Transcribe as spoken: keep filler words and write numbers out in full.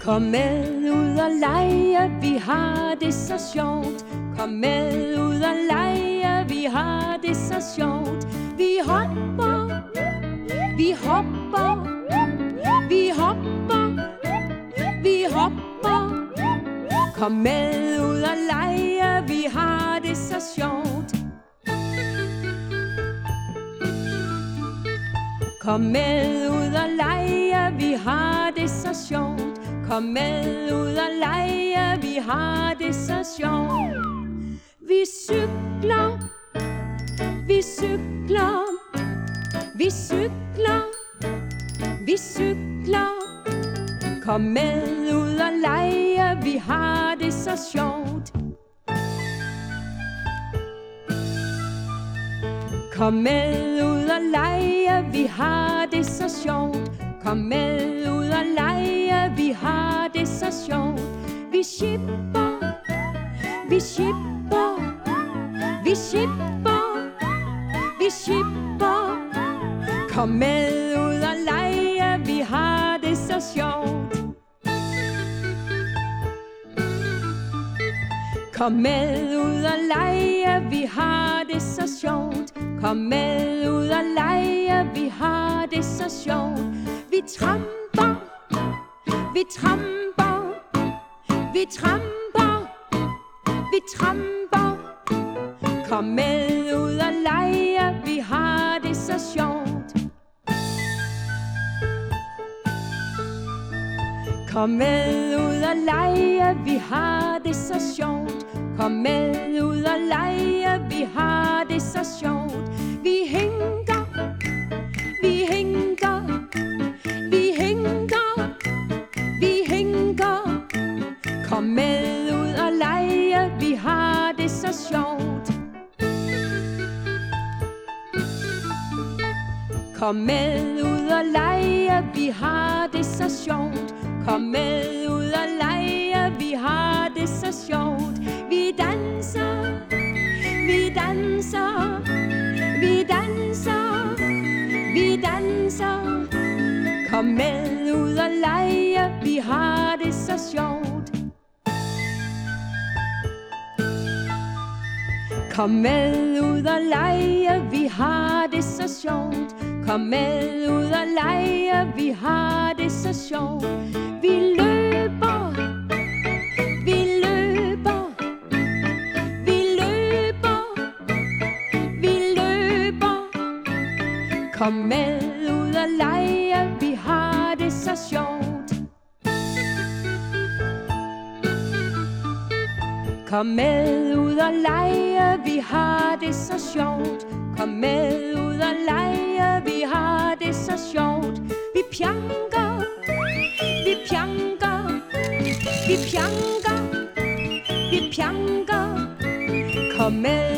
Kom med ud og lege, vi har det så sjovt. Kom med ud og lege, vi har det så sjovt. Vi hopper, vi hopper, vi hopper, vi hopper. Kom med ud og lege, vi har det så sjovt. Kom med ud og lege, vi har det så sjovt. Kom med ud og lege, vi har det så sjovt. Vi cykler, vi cykler, vi cykler, vi cykler. Kom med ud og lege, vi har det så sjovt. Kom med ud og lege, vi har det så sjovt. Kom med ud og lege, vi har det så sjovt. Vi shipper, vi shipper, vi shipper, vi shipper. Kom med ud og lege, vi har det så sjovt. Kom med ud og lege, vi har det så sjovt. Kom med ud og lege, vi har det så sjovt. Vi tramper, vi tramper, vi tramper, vi tramper. Kom med ud og lege, vi har det så sjovt. Kom med ud og lege, vi har det så sjovt. Kom med ud og lege, vi har det så sjovt. Vi hænker, vi hænker, vi hænker, vi hænker. Kom med ud og lege, vi har det så sjovt. Kom med ud og lege, vi har det så sjovt. Kom med ud og lege, vi har det så sjovt. Vi danser, vi danser, vi danser, vi danser. Kom med ud og lege, vi har det så sjovt. Kom med ud og lege, vi har det så sjovt. Kom med ud og lege, vi har det så sjovt. Vi løber, vi løber, vi løber, vi løber. Kom med ud og lege, vi har det så sjovt. Kom med ud og lege, vi har det så sjovt. Kom med ud og lege, vi har det så sjovt. Vi pjanker, vi pjanker, vi pjanker, vi pjanker. Kom med